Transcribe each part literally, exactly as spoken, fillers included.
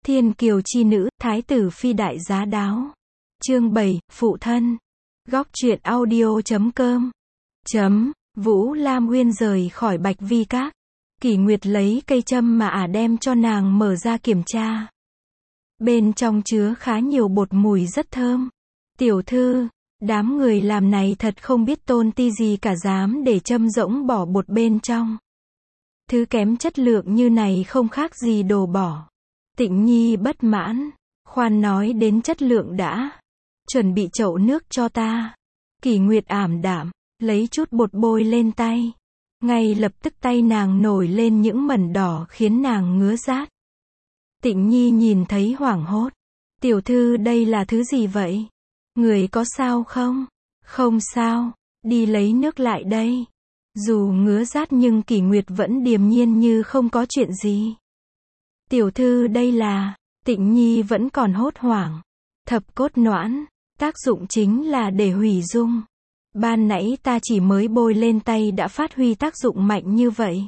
Thiên kiều chi nữ, thái tử phi đại giá đáo. Chương bảy, phụ thân. Góc truyện audio chấm com. Chấm, Vũ Lam Uyên rời khỏi Bạch Vi Các. Kỷ Nguyệt lấy cây châm mà ả đem cho nàng mở ra kiểm tra. Bên trong chứa khá nhiều bột mùi rất thơm. Tiểu thư, đám người làm này thật không biết tôn ti gì cả, dám để châm rỗng bỏ bột bên trong. Thứ kém chất lượng như này không khác gì đồ bỏ. Tịnh Nhi bất mãn. Khoan nói đến chất lượng đã. Chuẩn bị chậu nước cho ta. Kỷ Nguyệt ảm đạm, lấy chút bột bôi lên tay. Ngay lập tức tay nàng nổi lên những mẩn đỏ khiến nàng ngứa rát. Tịnh Nhi nhìn thấy hoảng hốt. Tiểu thư, đây là thứ gì vậy? Người có sao không? Không sao, đi lấy nước lại đây. Dù ngứa rát nhưng Kỷ Nguyệt vẫn điềm nhiên như không có chuyện gì. Tiểu thư, đây là... Tịnh Nhi vẫn còn hốt hoảng. Thập cốt noãn, tác dụng chính là để hủy dung. Ban nãy ta chỉ mới bôi lên tay đã phát huy tác dụng mạnh như vậy.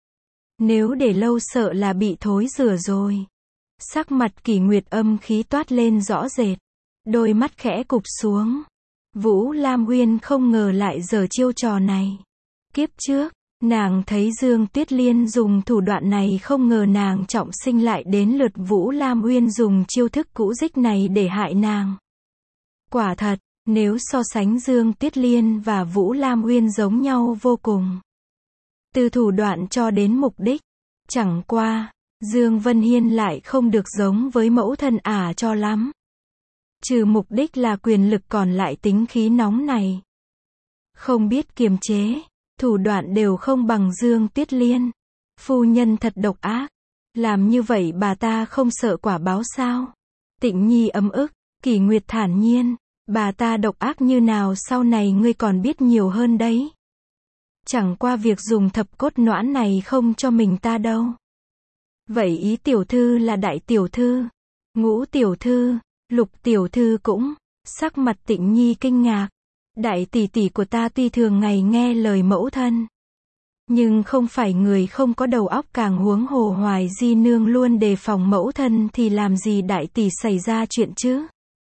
Nếu để lâu sợ là bị thối rửa rồi. Sắc mặt Kỷ Nguyệt âm khí toát lên rõ rệt. Đôi mắt khẽ cụp xuống. Vũ Lam Uyên không ngờ lại giở chiêu trò này. Kiếp trước, nàng thấy Dương Tuyết Liên dùng thủ đoạn này, không ngờ nàng trọng sinh lại đến lượt Vũ Lam Uyên dùng chiêu thức cũ dích này để hại nàng. Quả thật, nếu so sánh Dương Tuyết Liên và Vũ Lam Uyên giống nhau vô cùng. Từ thủ đoạn cho đến mục đích. Chẳng qua, Dương Vân Hiên lại không được giống với mẫu thân ả cho lắm. Trừ mục đích là quyền lực còn lại tính khí nóng này. Không biết kiềm chế. Thủ đoạn đều không bằng Dương Tuyết Liên. Phu nhân thật độc ác. Làm như vậy bà ta không sợ quả báo sao? Tịnh Nhi ấm ức. Kỷ Nguyệt thản nhiên. Bà ta độc ác như nào sau này ngươi còn biết nhiều hơn đấy. Chẳng qua việc dùng thập cốt noãn này không cho mình ta đâu. Vậy ý tiểu thư là đại tiểu thư, ngũ tiểu thư, lục tiểu thư cũng. Sắc mặt Tịnh Nhi kinh ngạc. Đại tỷ tỷ của ta tuy thường ngày nghe lời mẫu thân, nhưng không phải người không có đầu óc, càng huống hồ Hoài Di nương luôn đề phòng mẫu thân thì làm gì đại tỷ xảy ra chuyện chứ?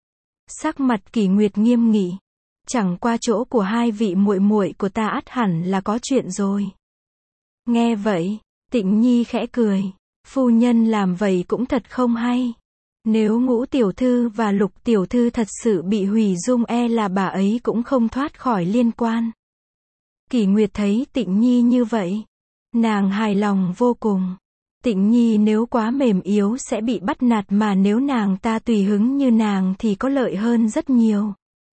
Sắc mặt Kỷ Nguyệt nghiêm nghị. Chẳng qua chỗ của hai vị muội muội của ta ắt hẳn là có chuyện rồi. Nghe vậy, Tịnh Nhi khẽ cười. Phu nhân làm vậy cũng thật không hay. Nếu ngũ tiểu thư và lục tiểu thư thật sự bị hủy dung, e là bà ấy cũng không thoát khỏi liên quan. Kỷ Nguyệt thấy Tịnh Nhi như vậy, nàng hài lòng vô cùng. Tịnh Nhi nếu quá mềm yếu sẽ bị bắt nạt, mà nếu nàng ta tùy hứng như nàng thì có lợi hơn rất nhiều.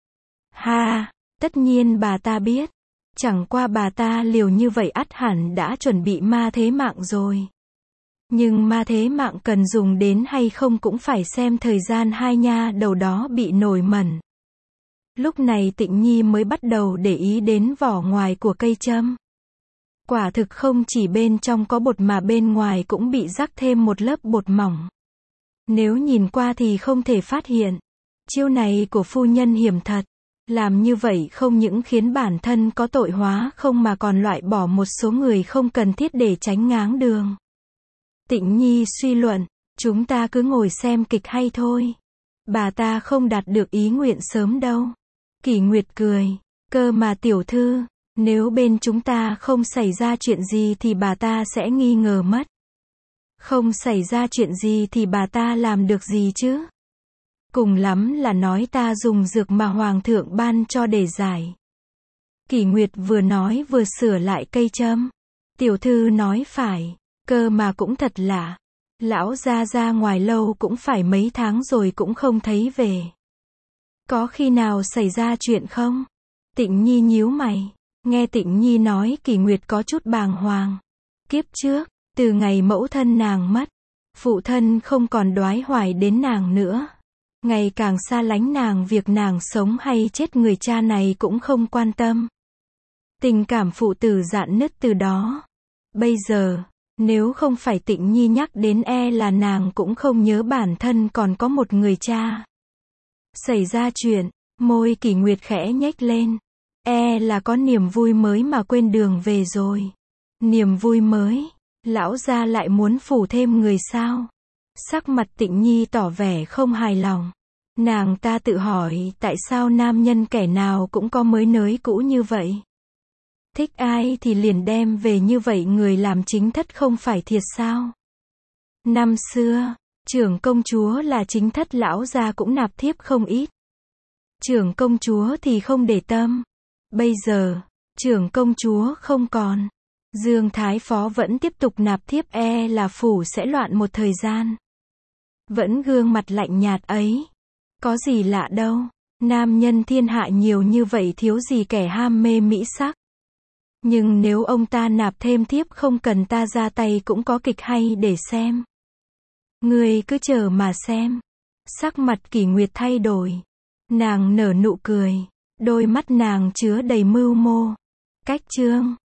Ha, tất nhiên bà ta biết. Chẳng qua bà ta liều như vậy ắt hẳn đã chuẩn bị ma thế mạng rồi. Nhưng ma thế mạng cần dùng đến hay không cũng phải xem thời gian hai nha đầu đó bị nổi mẩn. Lúc này Tịnh Nhi mới bắt đầu để ý đến vỏ ngoài của cây châm. Quả thực không chỉ bên trong có bột mà bên ngoài cũng bị rắc thêm một lớp bột mỏng. Nếu nhìn qua thì không thể phát hiện. Chiêu này của phu nhân hiểm thật. Làm như vậy không những khiến bản thân có tội hóa không mà còn loại bỏ một số người không cần thiết để tránh ngáng đường. Tịnh Nhi suy luận, chúng ta cứ ngồi xem kịch hay thôi. Bà ta không đạt được ý nguyện sớm đâu. Kỷ Nguyệt cười, cơ mà tiểu thư, nếu bên chúng ta không xảy ra chuyện gì thì bà ta sẽ nghi ngờ mất. Không xảy ra chuyện gì thì bà ta làm được gì chứ? Cùng lắm là nói ta dùng dược mà hoàng thượng ban cho để giải. Kỷ Nguyệt vừa nói vừa sửa lại cây châm. Tiểu thư nói phải. Cơ mà cũng thật lạ. Lão gia ra ngoài lâu cũng phải mấy tháng rồi cũng không thấy về. Có khi nào xảy ra chuyện không? Tịnh Nhi nhíu mày. Nghe Tịnh Nhi nói, Kỷ Nguyệt có chút bàng hoàng. Kiếp trước, từ ngày mẫu thân nàng mất, phụ thân không còn đoái hoài đến nàng nữa. Ngày càng xa lánh nàng, việc nàng sống hay chết người cha này cũng không quan tâm. Tình cảm phụ tử rạn nứt từ đó. Bây giờ, nếu không phải Tịnh Nhi nhắc đến, e là nàng cũng không nhớ bản thân còn có một người cha. Xảy ra chuyện, môi Kỷ Nguyệt khẽ nhếch lên. E là có niềm vui mới mà quên đường về rồi. Niềm vui mới? Lão gia lại muốn phủ thêm người sao? Sắc mặt Tịnh Nhi tỏ vẻ không hài lòng. Nàng ta tự hỏi tại sao nam nhân kẻ nào cũng có mới nới cũ như vậy. Thích ai thì liền đem về như vậy, người làm chính thất không phải thiệt sao? Năm xưa, trưởng công chúa là chính thất lão gia cũng nạp thiếp không ít. Trưởng công chúa thì không để tâm. Bây giờ, trưởng công chúa không còn. Dương Thái Phó vẫn tiếp tục nạp thiếp, e là phủ sẽ loạn một thời gian. Vẫn gương mặt lạnh nhạt ấy. Có gì lạ đâu. Nam nhân thiên hạ nhiều như vậy, thiếu gì kẻ ham mê mỹ sắc. Nhưng nếu ông ta nạp thêm thiếp không cần ta ra tay cũng có kịch hay để xem. Ngươi cứ chờ mà xem. Sắc mặt Kỷ Nguyệt thay đổi. Nàng nở nụ cười. Đôi mắt nàng chứa đầy mưu mô. Cách chương